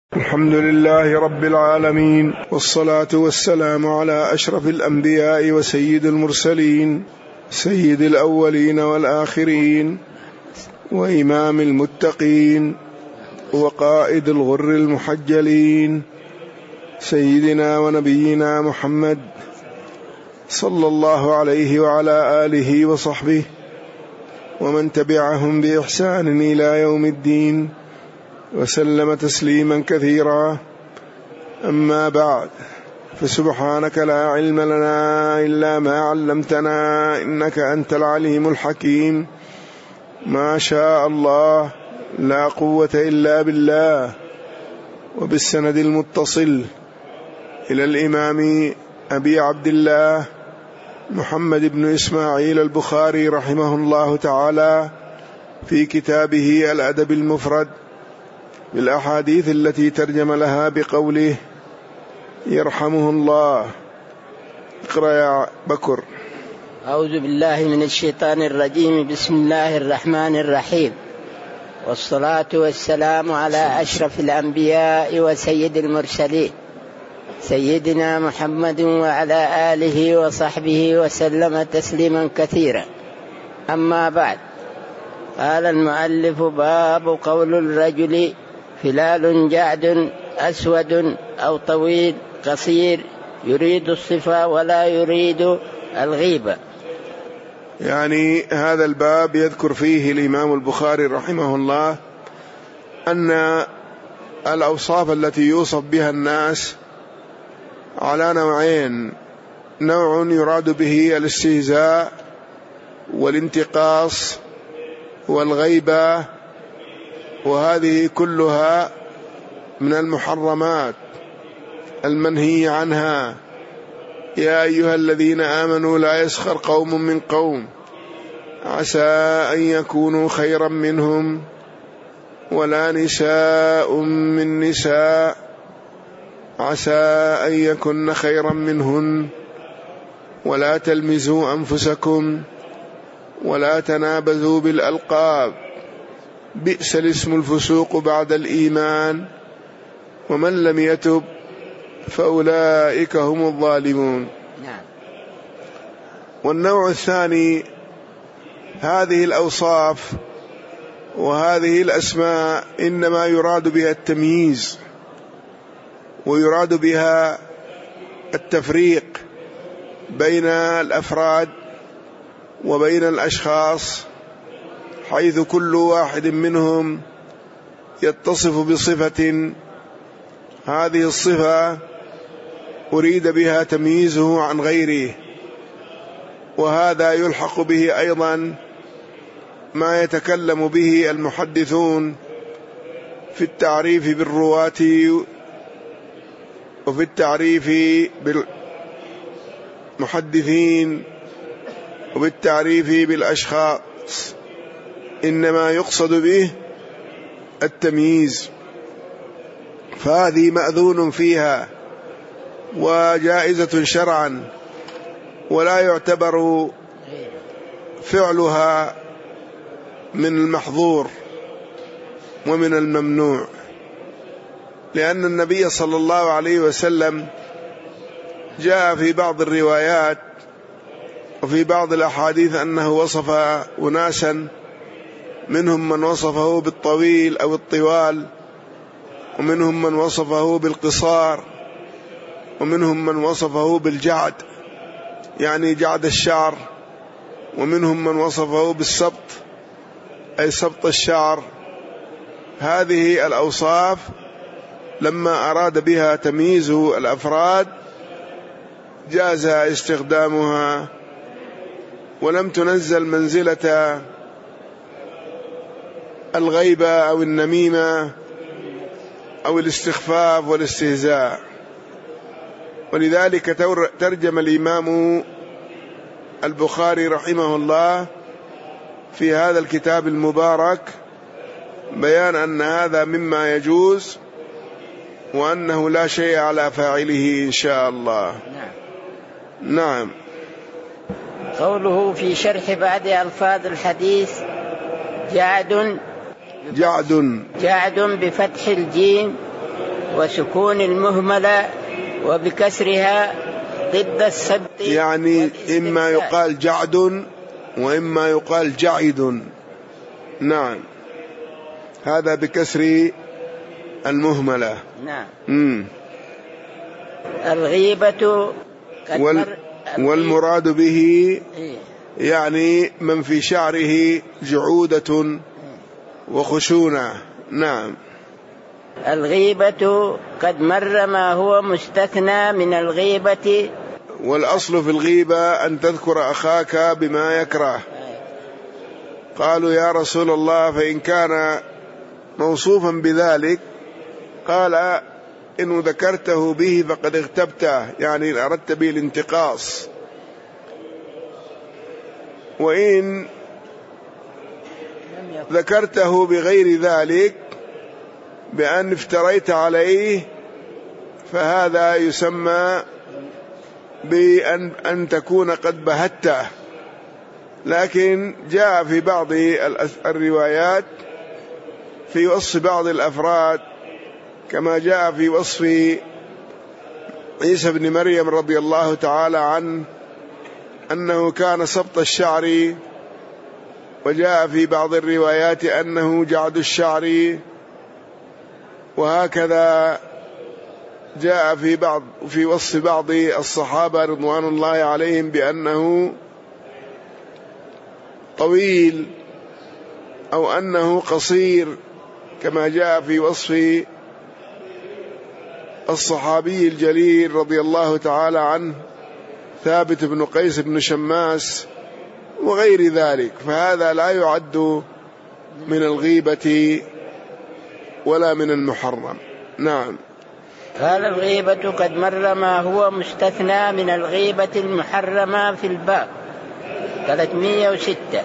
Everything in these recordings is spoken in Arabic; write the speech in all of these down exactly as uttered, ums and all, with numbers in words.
الحمد لله رب العالمين، والصلاة والسلام على أشرف الأنبياء وسيد المرسلين، سيد الأولين والآخرين، وإمام المتقين، وقائد الغر المحجلين، سيدنا ونبينا محمد صلى الله عليه وعلى آله وصحبه ومن تبعهم بإحسان إلى يوم الدين، وسلم تسليما كثيرا. أما بعد، فسبحانك لا علم لنا إلا ما علمتنا إنك أنت العليم الحكيم. ما شاء الله لا قوة إلا بالله. وبالسند المتصل إلى الإمام أبي عبد الله محمد بن إسماعيل البخاري رحمه الله تعالى في كتابه الأدب المفرد بالأحاديث التي ترجم لها بقوله يرحمه الله. اقرأ يا بكر. أعوذ بالله من الشيطان الرجيم. بسم الله الرحمن الرحيم، والصلاة والسلام على أشرف الأنبياء وسيد المرسلين سيدنا محمد وعلى آله وصحبه وسلم تسليما كثيرا. أما بعد، قال المؤلف: باب قول الرجل فلال جعد أسود أو طويل قصير يريد الصفة ولا يريد الغيبة. يعني هذا الباب يذكر فيه الإمام البخاري رحمه الله أن الأوصاف التي يوصف بها الناس على نوعين: نوع يراد به الاستهزاء والانتقاص والغيبة، وهذه كلها من المحرمات المنهي عنها. يا أيها الذين آمنوا لا يسخر قوم من قوم عسى أن يكونوا خيرا منهم ولا نساء من نساء عسى أن يكن خيرا منهن ولا تلمزوا أنفسكم ولا تنابذوا بالألقاب بئس الاسم الفسوق بعد الإيمان ومن لم يتب فأولئك هم الظالمون. والنوع الثاني: هذه الأوصاف وهذه الأسماء إنما يراد بها التمييز، ويراد بها التفريق بين الأفراد وبين الأشخاص، حيث كل واحد منهم يتصف بصفة، هذه الصفة أريد بها تمييزه عن غيره. وهذا يلحق به أيضا ما يتكلم به المحدثون في التعريف بالرواة وفي التعريف بالمحدثين وبالتعريف بالأشخاص، إنما يقصد به التمييز، فهذه مأذون فيها وجائزة شرعا، ولا يعتبر فعلها من المحظور ومن الممنوع، لأن النبي صلى الله عليه وسلم جاء في بعض الروايات وفي بعض الأحاديث أنه وصف أناسا، منهم من وصفه بالطويل أو الطوال، ومنهم من وصفه بالقصار، ومنهم من وصفه بالجعد يعني جعد الشعر، ومنهم من وصفه بالسبط أي سبط الشعر. هذه الأوصاف لما أراد بها تمييز الأفراد جاز استخدامها، ولم تنزل منزلة الغيبة أو النميمة أو الاستخفاف والاستهزاء. ولذلك ترجم الإمام البخاري رحمه الله في هذا الكتاب المبارك بيان أن هذا مما يجوز، وأنه لا شيء على فاعله إن شاء الله. نعم. نعم. قوله في شرح بعض ألفاظ الحديث: جعد جعد جعد بفتح الجيم وسكون المهملة وبكسرها ضد السبط، يعني إما يقال جعد وإما يقال جعد. نعم، هذا بكسر المهملة. نعم. مم. الغيبة وال والمراد به يعني من في شعره جعودة وخشونة. نعم. الغيبة قد مر ما هو مستثنى من الغيبة. والأصل في الغيبة أن تذكر أخاك بما يكره. قالوا يا رسول الله فإن كان موصوفا بذلك؟ قال إن ذكرته به فقد اغتبته، يعني إن أردت به الانتقاص. وإن ذكرته بغير ذلك بأن افتريت عليه فهذا يسمى بأن أن تكون قد بهته. لكن جاء في بعض الروايات في وصف بعض الأفراد كما جاء في وصف عيسى بن مريم رضي الله تعالى عنه أنه كان سبط الشعر، وجاء في بعض الروايات أنه جعد الشعر، وهكذا جاء في بعض في وصف بعض الصحابة رضوان الله عليهم بأنه طويل أو أنه قصير، كما جاء في وصف الصحابي الجليل رضي الله تعالى عنه ثابت بن قيس بن شماس وغير ذلك. فهذا لا يعد من الغيبة ولا من المحرم. نعم. قال الغيبة قد مر ما هو مستثنى من الغيبة المحرمة في الباب ثلاثمائة وستة.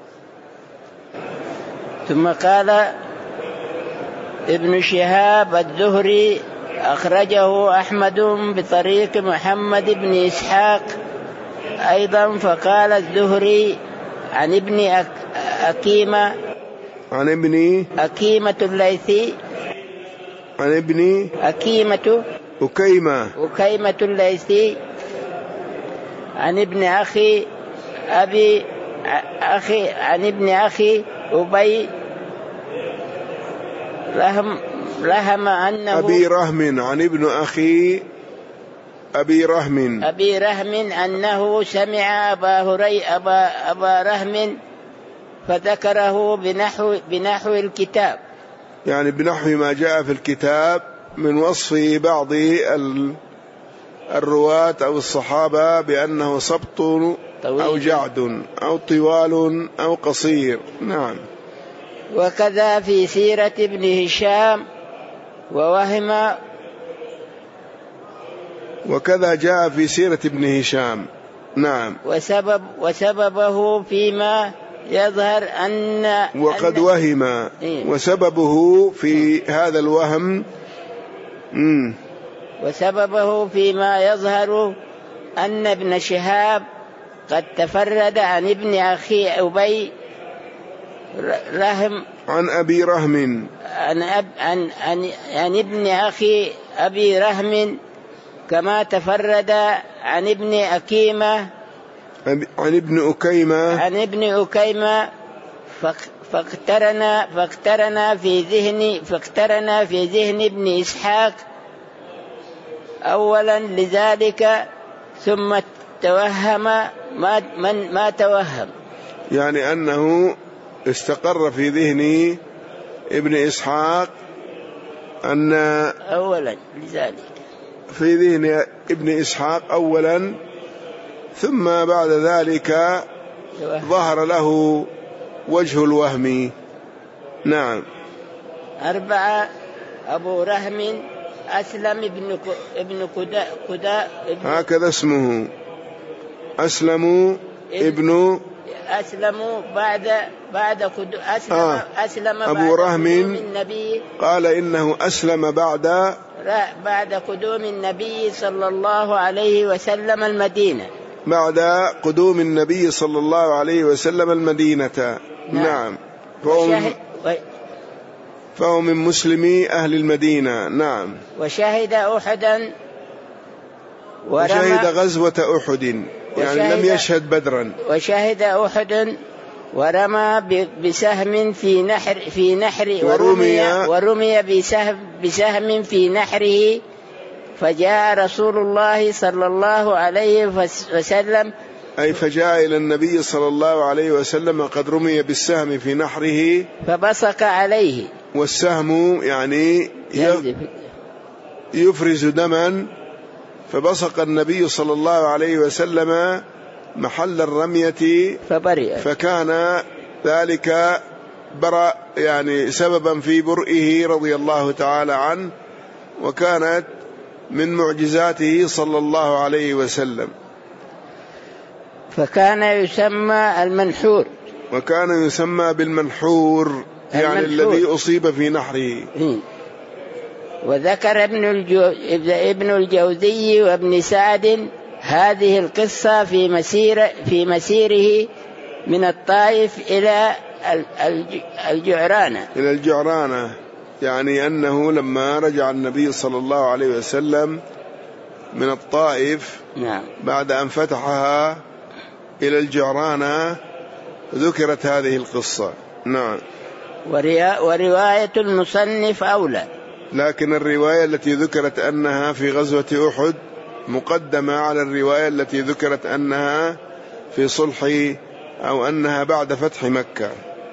ثم قال ابن شهاب الزهري أخرجه أحمد بطريق محمد بن إسحاق أيضا. فقال الزهري عن ابن أكيمة عن ابن أكيمة الليثي عن ابن أكيمة أكيمة أكيمة الليثي عن ابن أخي أبي أخي عن ابن أخي أبي لهم لهم أنه أبي رهم عن ابن أخي أبي رهم أبي رهم أنه سمع أبا هري أبا, أبا رهم فذكره بنحو, بنحو الكتاب، يعني بنحو ما جاء في الكتاب من وصف بعض الرواة أو الصحابة بأنه سبط أو جعد أو طوال أو قصير. نعم. وكذا في سيرة ابن هشام ووهم وكذا جاء في سيرة ابن هشام. نعم. وسبب وسببه فيما يظهر أن وقد أن وهم إيه؟ وسببه في هذا الوهم مم. وسببه فيما يظهر أن ابن شهاب قد تفرد عن ابن أخي أبي رهم عن أبي رهم عن, أب عن, عن, عن ابن أخي أبي رهم كما تفرد عن ابن أكيمة عن ابن أكيمة عن ابن أكيمة فاقترنا فاقترنا في ذهن فاقترنا في ذهن ابن إسحاق أولا لذلك ثم توهم ما من ما توهم، يعني أنه استقر في ذهن ابن إسحاق أن أولا لذلك في ذهن ابن إسحاق أولا ثم بعد ذلك ظهر له وجه الوهم. نعم. أربعة أبو رهم أسلم ابن ابن كدا كدا هكذا اسمه أسلم ابن أسلم بعد بعد قدوم أسلم آه. أسلم أبو رهم النبي قال إنه أسلم بعد بعد قدوم النبي صلى الله عليه وسلم المدينة بعد قدوم النبي صلى الله عليه وسلم المدينة. نعم. وشهد, و... فهو من مسلمي أهل المدينة. نعم. وشهد أحدا ورمى وشهد غزوة أحد، يعني لم يشهد بدرا. وشهد أحد ورمى بسهم في نحر في نحر ورمي, ورمي بسهم, بسهم في نحره، فجاء رسول الله صلى الله عليه وسلم، أي فجاء إلى النبي صلى الله عليه وسلم قد رمي بالسهم في نحره فبصق عليه، والسهم يعني يفرز دما، فبصق النبي صلى الله عليه وسلم محل الرمية فبرئ، فكان ذلك برأ يعني سببا في برئه رضي الله تعالى عنه، وكانت من معجزاته صلى الله عليه وسلم. فكان يسمى المنحور، وكان يسمى بالمنحور، يعني المنحور. الذي أصيب في نحره. وذكر ابن, الجو... ابن الجوزي وابن سعد هذه القصة في مسير في مسيره من الطائف إلى الجعرانة إلى الجعرانة يعني أنه لما رجع النبي صلى الله عليه وسلم من الطائف نعم. بعد أن فتحها إلى الجعرانة ذكرت هذه القصة. نعم. ورواية المصنف أولى، لكن الرواية التي ذكرت أنها في غزوة أحد مقدمة على الرواية التي ذكرت أنها في صلح أو أنها بعد فتح مكة.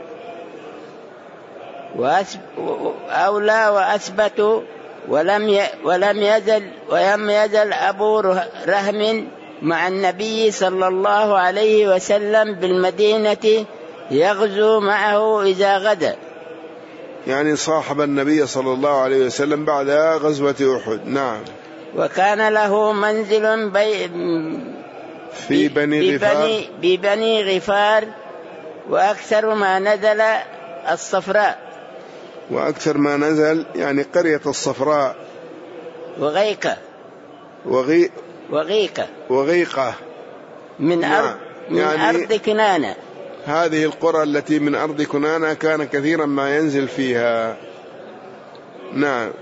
أولى وأثبت. ولم ولم يزل ولم يزل أبو رهم مع النبي صلى الله عليه وسلم بالمدينة يغزو معه إذا غدا، يعني صاحب النبي صلى الله عليه وسلم بعد غزوة أحد. نعم. وكان له منزل بي في بني غفار ببني غفار، وأكثر ما نزل الصفراء، وأكثر ما نزل يعني قرية الصفراء وغيقة وغي وغيقة وغيقة من نعم. أرض من يعني أرض كنانة. هذه القرى التي من أرض كنانة كان كثيرا ما ينزل فيها. نعم.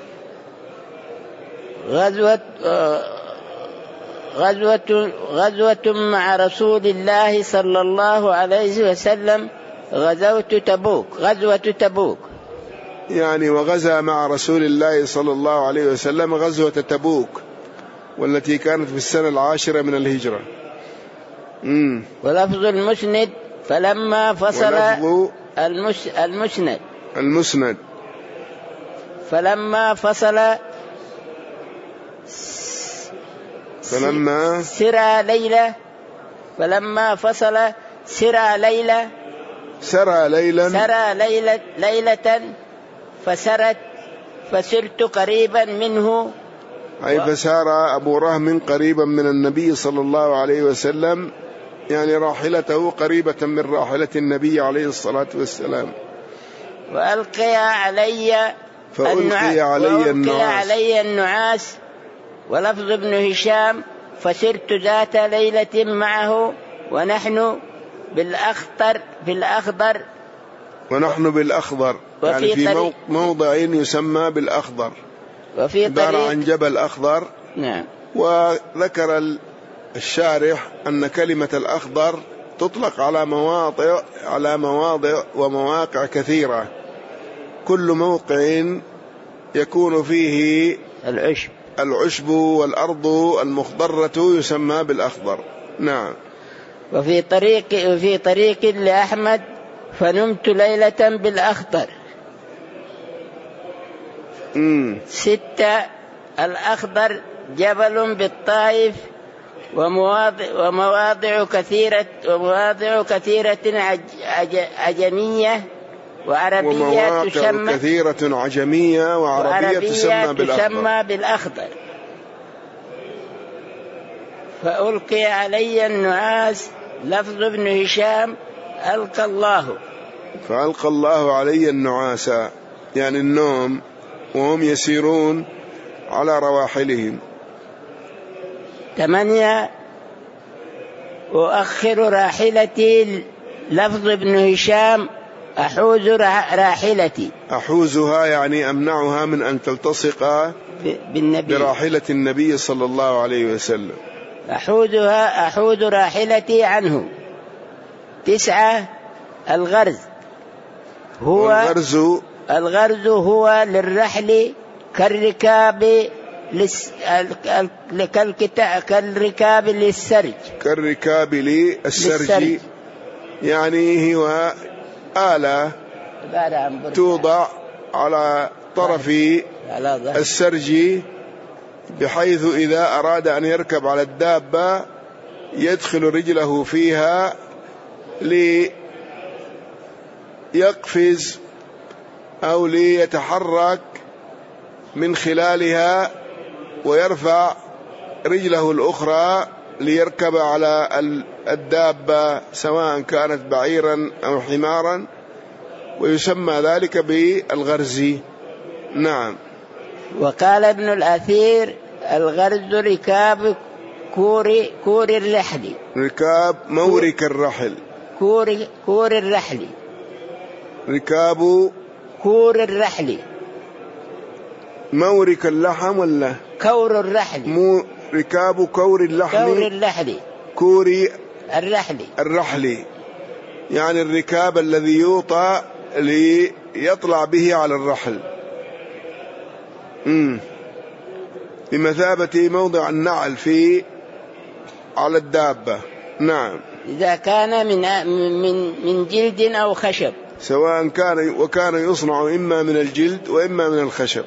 غزوة غزوة غزوة مع رسول الله صلى الله عليه وسلم، غزوة تبوك غزوة تبوك يعني وغزا مع رسول الله صلى الله عليه وسلم غزوة تبوك، والتي كانت في السنة العاشرة من الهجرة. مم. ولفظ المسند فلما فصل المس المسند المسند فلما فصل فلما سرى ليلة فلما فصل سرى ليلة سرى ليلا سرى ليلة ليلة فسرت فسرت قريبا منه، أي فسار أبو رهم قريبا من النبي صلى الله عليه وسلم، يعني راحلته قريبة من راحلة النبي عليه الصلاة والسلام. وألقي علي فألقي علي النعاس, علي النعاس. ولفظ ابن هشام فسرت ذات ليلة معه ونحن بالأخضر بالأخضر ونحن بالأخضر يعني في موضع يسمى بالأخضر، وفي عبارة عن جبل أخضر. نعم. وذكر الشارح أن كلمة الأخضر تطلق على مواضع على مواضع ومواقع كثيرة، كل موقع يكون فيه العشب العشب والأرض المخضرة يسمى بالأخضر. نعم. وفي طريق وفي طريق لأحمد فنمت ليلة بالأخضر. مم. ستة. الأخضر جبل بالطائف، ومواضع, ومواضع كثيرة ومواضع كثيرة عج عجمية وعربية تسمى كثيرة عجمية وعربية تسمى بالأخضر. تسمى بالأخضر. فألقي علي النعاس. لفظ ابن هشام ألقى الله فألقى الله علي النعاس، يعني النوم وهم يسيرون على رواحلهم. ثمانية. أؤخر راحلتي. لفظ ابن هشام أحوز راحلتي. أحوزها يعني أمنعها من أن تلتصق بالنبي براحلة النبي صلى الله عليه وسلم. أحوزها أحوز راحلتي عنه. تسعة الغرز هو الغرز الغرز هو للرحل كالركاب لس... كالركاب للسرج كالركاب للسرج يعني هو آلة توضع على طرف السرج بحيث إذا أراد أن يركب على الدابة يدخل رجله فيها ليقفز أو ليتحرك من خلالها ويرفع رجله الأخرى ليركب على الدابة سواء كانت بعيرا أو حمارا، ويسمى ذلك بالغرز. نعم. وقال ابن الأثير الغرز ركاب كور كور الرحل. ركاب مورك الرحل. كور كور الرحل. ركاب كور الرحل. مورك اللحم ولا كور الرحل؟ مو ركاب كور اللحم. كور الرحل. كوري الرحل. الرحل يعني الركاب الذي يوطى ليطلع به على الرحل. امم بمثابة موضع النعل في على الدابة. نعم. إذا كان من من من جلد أو خشب، سواء كان وكان يصنع إما من الجلد وإما من الخشب.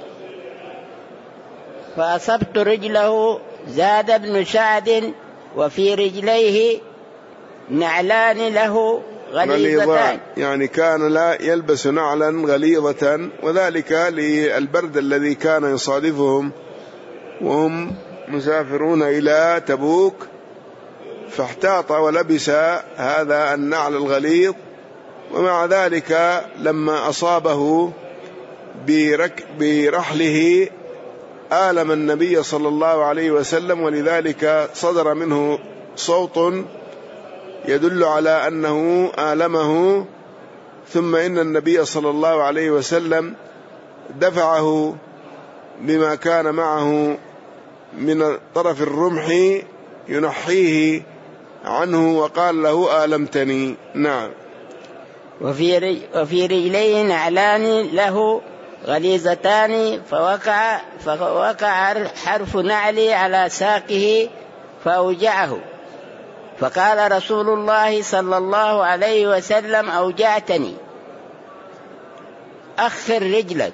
فأصبت رجله. زاد ابن سعد وفي رجليه نعلان له غليظتان، يعني كان لا يلبس نعلا غليظة، وذلك للبرد الذي كان يصادفهم وهم مسافرون إلى تبوك، فاحتاط ولبس هذا النعل الغليظ. ومع ذلك لما أصابه برك برحله آلم النبي صلى الله عليه وسلم، ولذلك صدر منه صوت يدل على أنه آلمه. ثم إن النبي صلى الله عليه وسلم دفعه بما كان معه من طرف الرمح ينحيه عنه وقال له آلمتني. نعم. وفي وفي رجليه نعلان له غليظتان، فوقع فوقع حرف نعلي على ساقه فأوجعه، فقال رسول الله صلى الله عليه وسلم أوجعتني، أخر رجلك.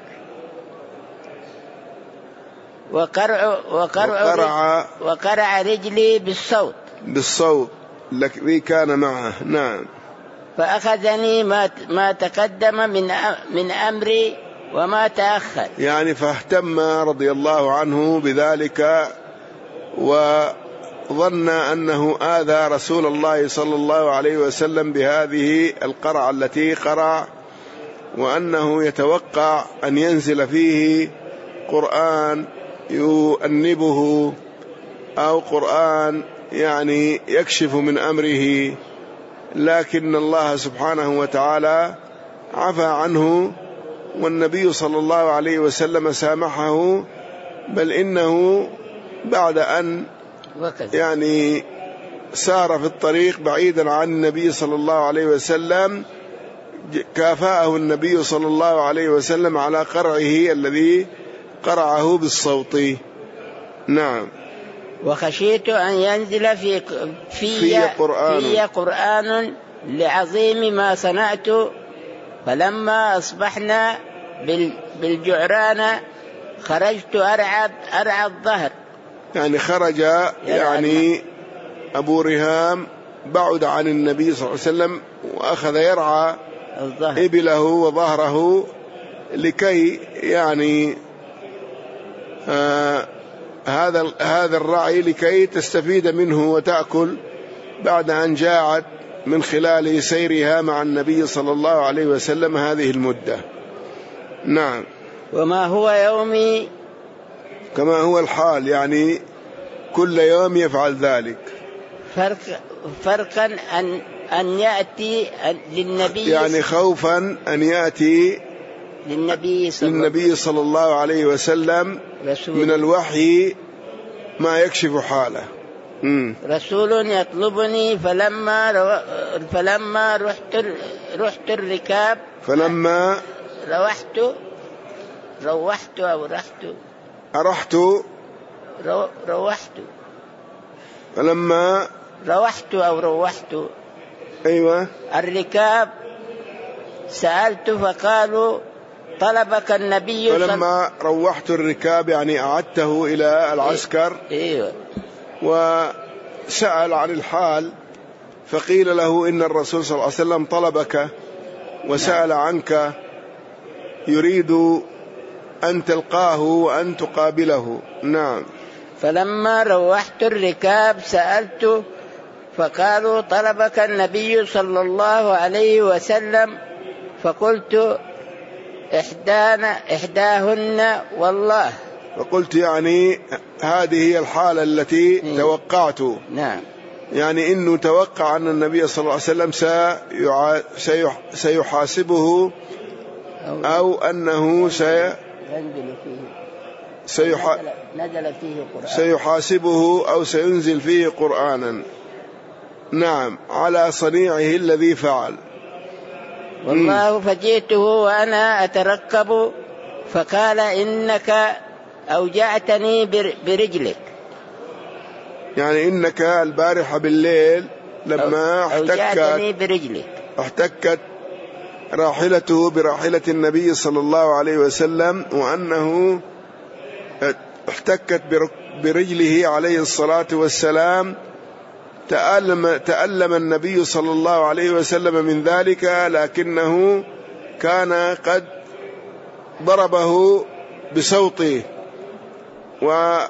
وقرع وقرع وقرع, وقرع رجلي بالصوت بالصوت الذي كان معه. نعم. فأخذني ما ما تقدم من من أمري وما تأخر، يعني فاهتم رضي الله عنه بذلك وظن أنه آذى رسول الله صلى الله عليه وسلم بهذه القرعة التي قرع، وأنه يتوقع أن ينزل فيه قرآن يؤنبه أو قرآن يعني يكشف من أمره، لكن الله سبحانه وتعالى عفى عنه، والنبي صلى الله عليه وسلم سامحه، بل إنه بعد أن يعني سار في الطريق بعيدا عن النبي صلى الله عليه وسلم كافأه النبي صلى الله عليه وسلم على قرعه الذي قرعه بالصوت. نعم. وخشيت أن ينزل في في, في قرآن. في قرآن لعظيم ما صنعت. فلما أصبحنا بالجعرانة خرجت أرعى أرعى الظهر، يعني خرج يعني أبو رهام بعد عن النبي صلى الله عليه وسلم وأخذ يرعى الظهر. إبله وظهره لكي يعني آه هذا هذا الرعي لكي تستفيد منه وتأكل بعد أن جاعت من خلال سيرها مع النبي صلى الله عليه وسلم هذه المدة. نعم. وما هو يومي كما هو الحال، يعني كل يوم يفعل ذلك. فرق فرقا أن أن يأتي للنبي يعني خوفا أن يأتي للنبي صلى, للنبي صلى الله عليه وسلم من الوحي ما يكشف حاله. مم. رسول يطلبني فلما رو... فلما رحت رحت الركاب فلما روحت روحت أو رحت أرحت رو... روحت فلما روحت أو روحت أيوة الركاب سألت فقالوا طلبك النبي. فلما روحت الركاب يعني أعدته إلى العسكر. أيوة. وسأل عن الحال فقيل له إن الرسول صلى الله عليه وسلم طلبك وسأل عنك يريد أن تلقاه وأن تقابله. نعم. فلما روحت الركاب سألت فقالوا طلبك النبي صلى الله عليه وسلم فقلت إحدانا إحداهن والله. فقلت يعني هذه هي الحالة التي م. توقعت. نعم. يعني إنه توقع أن النبي صلى الله عليه وسلم سيحاسبه أو أنه سي سيح... نزل فيه قرآن. سيحاسبه أو سينزل فيه قرآنا. نعم. على صنيعه الذي فعل. والله فجئته وأنا أتركب فقال إنك أوجعتني برجلك. يعني إنك البارحة بالليل لما أوجعتني برجلك احتكت راحلته براحلة النبي صلى الله عليه وسلم وأنه احتكت برجله عليه الصلاة والسلام. تألم, تألم النبي صلى الله عليه وسلم من ذلك لكنه كان قد ضربه بصوته ورأى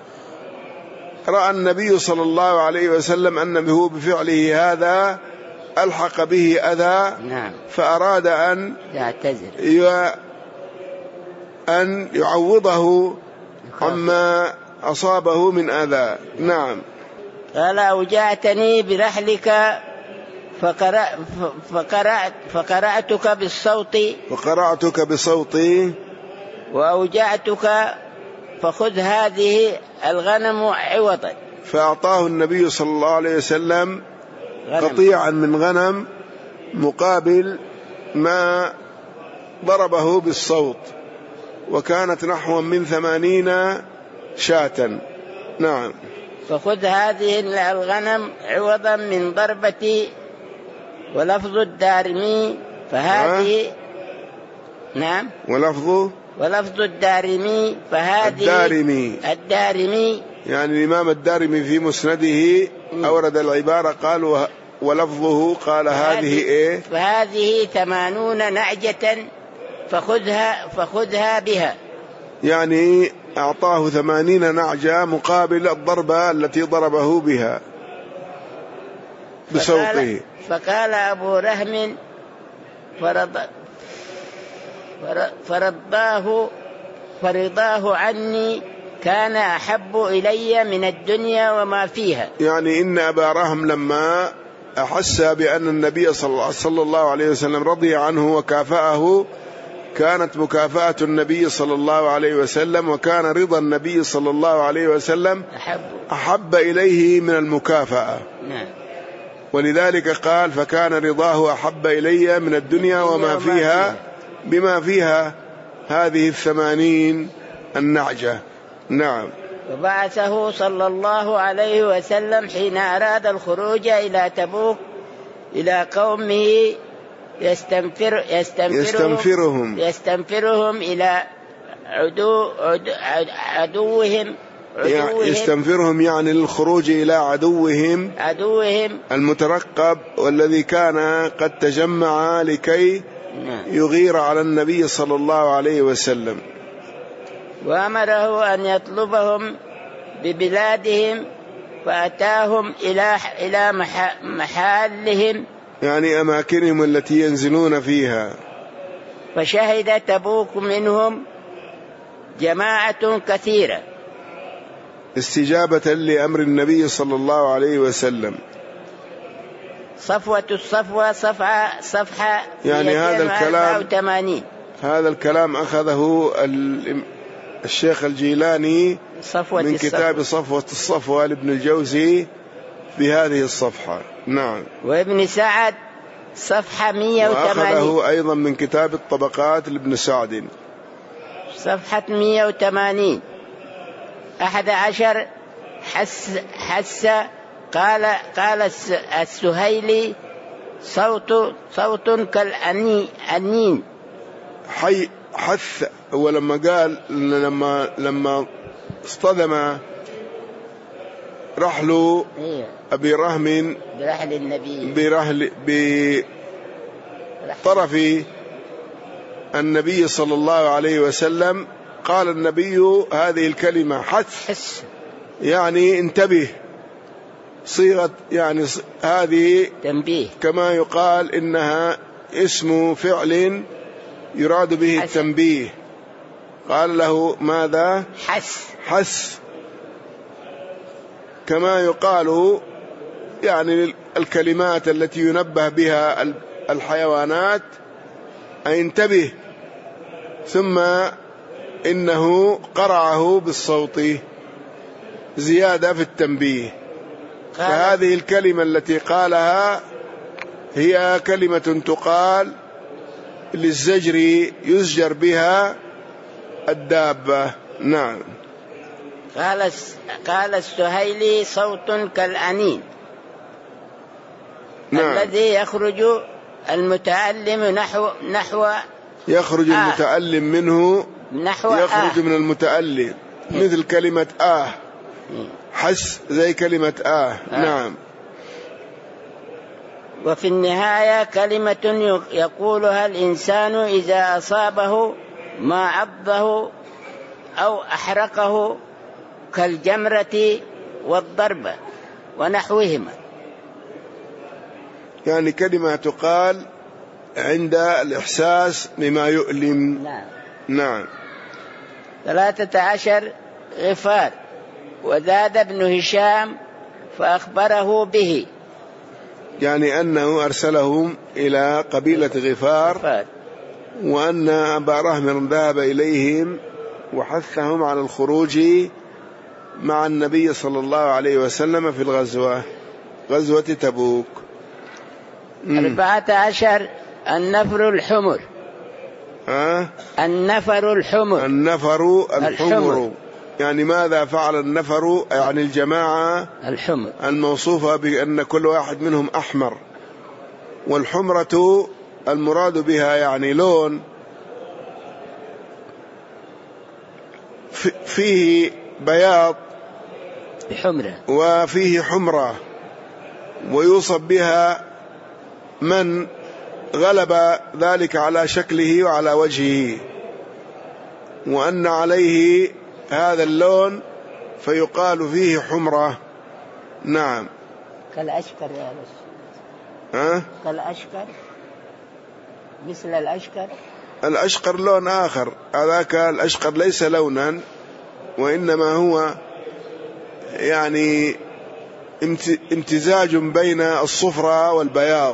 النبي صلى الله عليه وسلم أنه بفعله هذا ألحق به أذى. نعم. فأراد أن يعتذر أن يعوضه عما أصابه من أذى. نعم. قال أوجعتني برحلك فقرأ فقرأت فقرأتك بالصوت فقرأتك بصوتي وأوجعتك فخذ هذه الغنم عوضا. فأعطاه النبي صلى الله عليه وسلم قطيعا من غنم مقابل ما ضربه بالصوت وكانت نحو من ثمانين شاة. نعم. فخذ هذه الغنم عوضا من ضربتي. ولفظ الدارمي فهذه آه. نعم. ولفظ ولفظ الدارمي فهذه الدارمي الدارمي يعني الإمام الدارمي في مسنده أورد العبارة قال ولفظه قال هذه إيه فهذه ثمانون نعجة فخذها فخذها بها. يعني أعطاه ثمانين نعجة مقابل الضربة التي ضربه بها بصوته. فقال, فقال أبو رهم فرض فرضاه فرضاه عني كان أحب إلي من الدنيا وما فيها. يعني إن أبا رهم لما أحس بأن النبي صلى الله عليه وسلم رضي عنه وكافأه كانت مكافأة النبي صلى الله عليه وسلم وكان رضا النبي صلى الله عليه وسلم أحب, أحب إليه من المكافأة. نعم. ولذلك قال فكان رضاه أحب إلي من الدنيا وما فيها بما فيها هذه الثمانين النعجة. نعم. وبعثه صلى الله عليه وسلم حين أراد الخروج إلى تبوك إلى قومه يستنفر يستنفرهم, يستنفرهم يستنفرهم إلى عدو عدو عدوهم يعني يستنفرهم يعني للخروج إلى عدوهم عدوهم المترقب والذي كان قد تجمع لكي يغير على النبي صلى الله عليه وسلم. وأمره أن يطلبهم ببلادهم فأتاهم إلى إلى محالهم يعني أماكنهم التي ينزلون فيها. فشهد تبوك منهم جماعة كثيرة استجابة لأمر النبي صلى الله عليه وسلم. صفوة الصفوة صفحة صفحة يعني هذا الكلام وثمانين. هذا الكلام أخذه الشيخ الجيلاني صفوة من كتاب الصفوة. صفوة الصفوة لابن الجوزي بهذه الصفحة. نعم. وابن سعد صفحة مئة وثمانين، وأخذه أيضا من كتاب الطبقات لابن سعد صفحة مئة وثمانين. أحد عشر حس حس قال قال السهيلي صوت صوت كالأنين. حي حث هو لما قال لما لما اصطدم رحل أبي رهم برحل النبي برحل بطرف النبي صلى الله عليه وسلم، قال النبي هذه الكلمة حث، حس يعني انتبه، صيغة يعني هذه تنبيه، كما يقال إنها اسم فعل يراد به حس. التنبيه. قال له ماذا؟ حس حس. كما يقال يعني الكلمات التي ينبه بها الحيوانات أي انتبه، ثم إنه قرعه بالصوت زيادة في التنبيه. فهذه الكلمة التي قالها هي كلمة تقال للزجر يزجر بها الدابة. نعم. قال قال السهيلي صوت كالأنين. نعم. الذي يخرج المتعلم نحو نحو يخرج آه. المتعلم منه نحو يخرج آه. من المتعلم مثل كلمة آه، حس زي كلمة آه. آه. نعم. وفي النهاية كلمة يقولها الإنسان إذا أصابه ما عضه أو أحرقه كالجمرة والضربة ونحوهما، يعني كلمة تقال عند الإحساس بما يؤلم. نعم. نعم. ثلاثة عشر غفار. وزاد ابن هشام فأخبره به، يعني أنه أرسلهم إلى قبيلة غفار, غفار. وأن أبا رهم ذهب إليهم وحثهم على الخروج مع النبي صلى الله عليه وسلم في الغزوة غزوة تبوك. أربعة عشر النفر الحمر. أه؟ النفر الحمر النفر الحمر, الحمر. يعني ماذا فعل النفر؟ يعني الجماعة الحمر الموصوفة بأن كل واحد منهم أحمر، والحمرة المراد بها يعني لون فيه بياض بحمرة وفيه حمرة، ويوصف بها من غلب ذلك على شكله وعلى وجهه، وأن عليه هذا اللون فيقال فيه حمرة. نعم. كالأشكر يا بس. ها؟ كالأشكر مثل الأشكر. الأشقر لون آخر، هذاك الأشقر ليس لونا، وإنما هو يعني امتزاج بين الصفرة والبياض،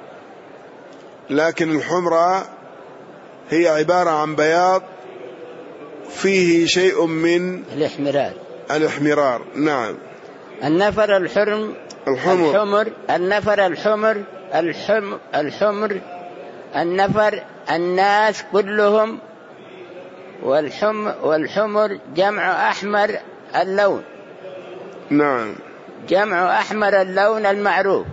لكن الحمرة هي عبارة عن بياض فيه شيء من الاحمرار الاحمرار. نعم. النفر الحرم الحمر, الحمر النفر الحمر الحمر الحمر النفر الناس كلهم، والحمر والحمر جمع أحمر اللون. نعم. جمع أحمر اللون المعروف.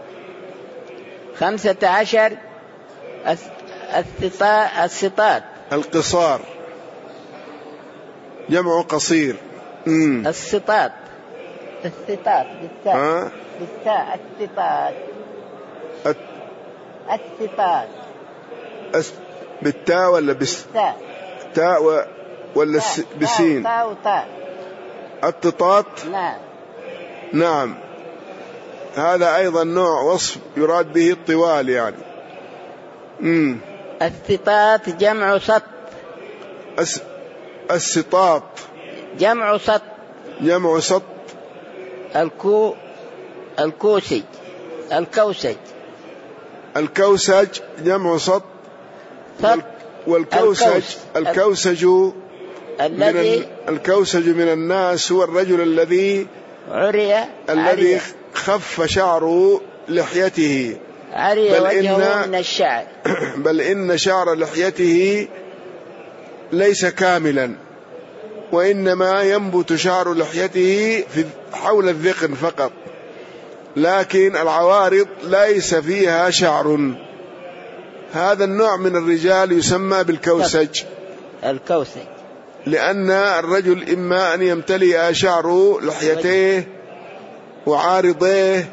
خمسة عشر السطات القصار، جمع قصير. مم. السطات السطات بالتاء ها؟ بالتاء السطات الت... السطات أس... بالتاء ولا بالتاء تاء و... ولا تاء. س... بسين تاء وتاء. التطاط. نعم. نعم. هذا أيضا نوع وصف يراد به الطوال يعني. مم. السطات جمع سط. الس... السطاط جمع سط. جمع سط. الكو الكوسي الكوسج. الكوسج جمع سط. والكوسج الكوسج الذي الكوسج من الناس هو الرجل الذي عري الذي خف شعر لحيته، عري وجهه من الشعر، بل إن شعر لحيته ليس كاملا، وإنما ينبت شعر لحيته في حول الذقن فقط، لكن العوارض ليس فيها شعر. هذا النوع من الرجال يسمى بالكوسج. الكوسج لأن الرجل إما أن يمتلئ شعر لحيته وعارضيه،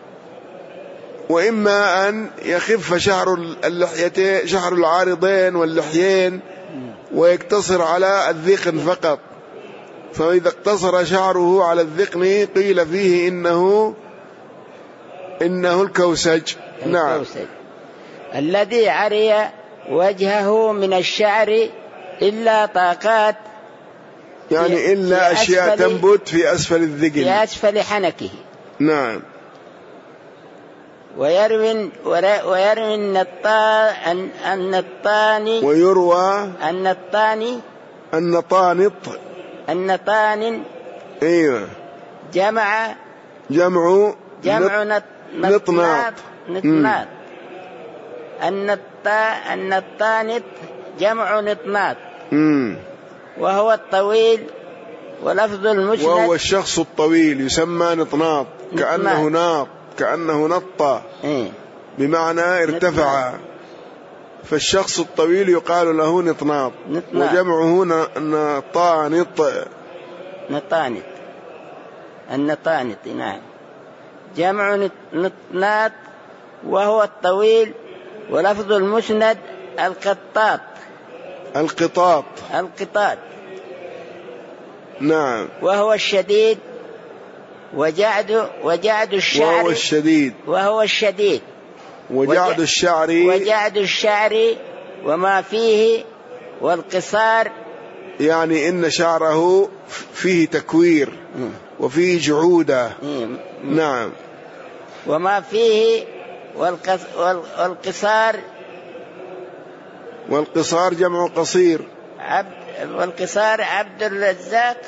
وإما أن يخف شعر اللحيتين شعر العارضين واللحيين ويقتصر على الذقن فقط. فإذا اقتصر شعره على الذقن قيل فيه إنه إنه الكوسج. نعم. الكوسج الذي عري وجهه من الشعر إلا طاقات، يعني إلا أشياء تنبت في أسفل الذقن، في أسفل حنكه. نعم. ويروي ويروي النطان النطاني ويروى النطاني النطانط النطان ايوه جمع جمع جمع نط... نطناط نطناط النطا النطانط جمع نطناط، وهو الطويل ولفظ المسند، وهو الشخص الطويل يسمى نطناط، كأنه ناط كأنه نط بمعنى ارتفع، فالشخص الطويل يقال له نطناط، وجمعه نطانط. نطانط النطانط نعم جمع نطناط، وهو الطويل ولفظ المسند القطاط. القطاط القطاط نعم. وهو الشديد وجعد وجعد الشعر وهو الشديد وهو الشديد وجعد الشعر وجعد الشعر وما فيه، والقصار يعني إن شعره فيه تكوير وفيه جعودة. نعم. وما فيه والقصار والقصار جمع قصير. عبد والقصار عبد الرزاق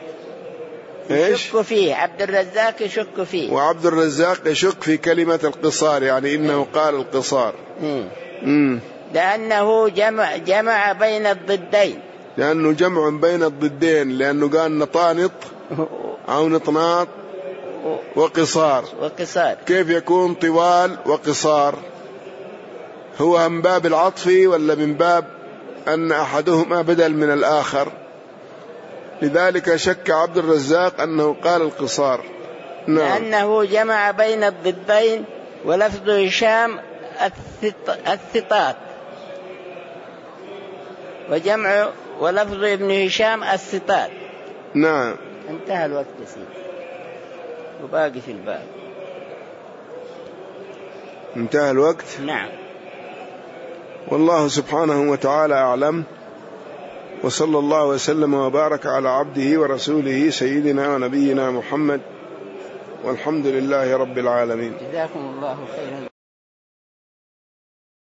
يشك فيه، عبد الرزاق يشك فيه، وعبد الرزاق يشك في كلمة القصار، يعني إنه قال القصار. مم. لأنه جمع جمع بين الضدين، لأنه جمع بين الضدين، لأنه قال نطانط أو نطناط وقصار. وقصار كيف يكون طوال وقصار؟ هو من باب العطف ولا من باب أن أحدهما بدل من الآخر؟ لذلك شك عبد الرزاق أنه قال القصار. نعم. لأنه جمع بين الضدين، ولفظ هشام الثطات، وجمع ولفظ ابن هشام الثطات. نعم. انتهى الوقت سيدي، وباقي في الباب. انتهى الوقت. نعم. والله سبحانه وتعالى أعلم، وصلى الله وسلم وبارك على عبده ورسوله سيدنا ونبينا محمد، والحمد لله رب العالمين. جزاكم الله خيرا.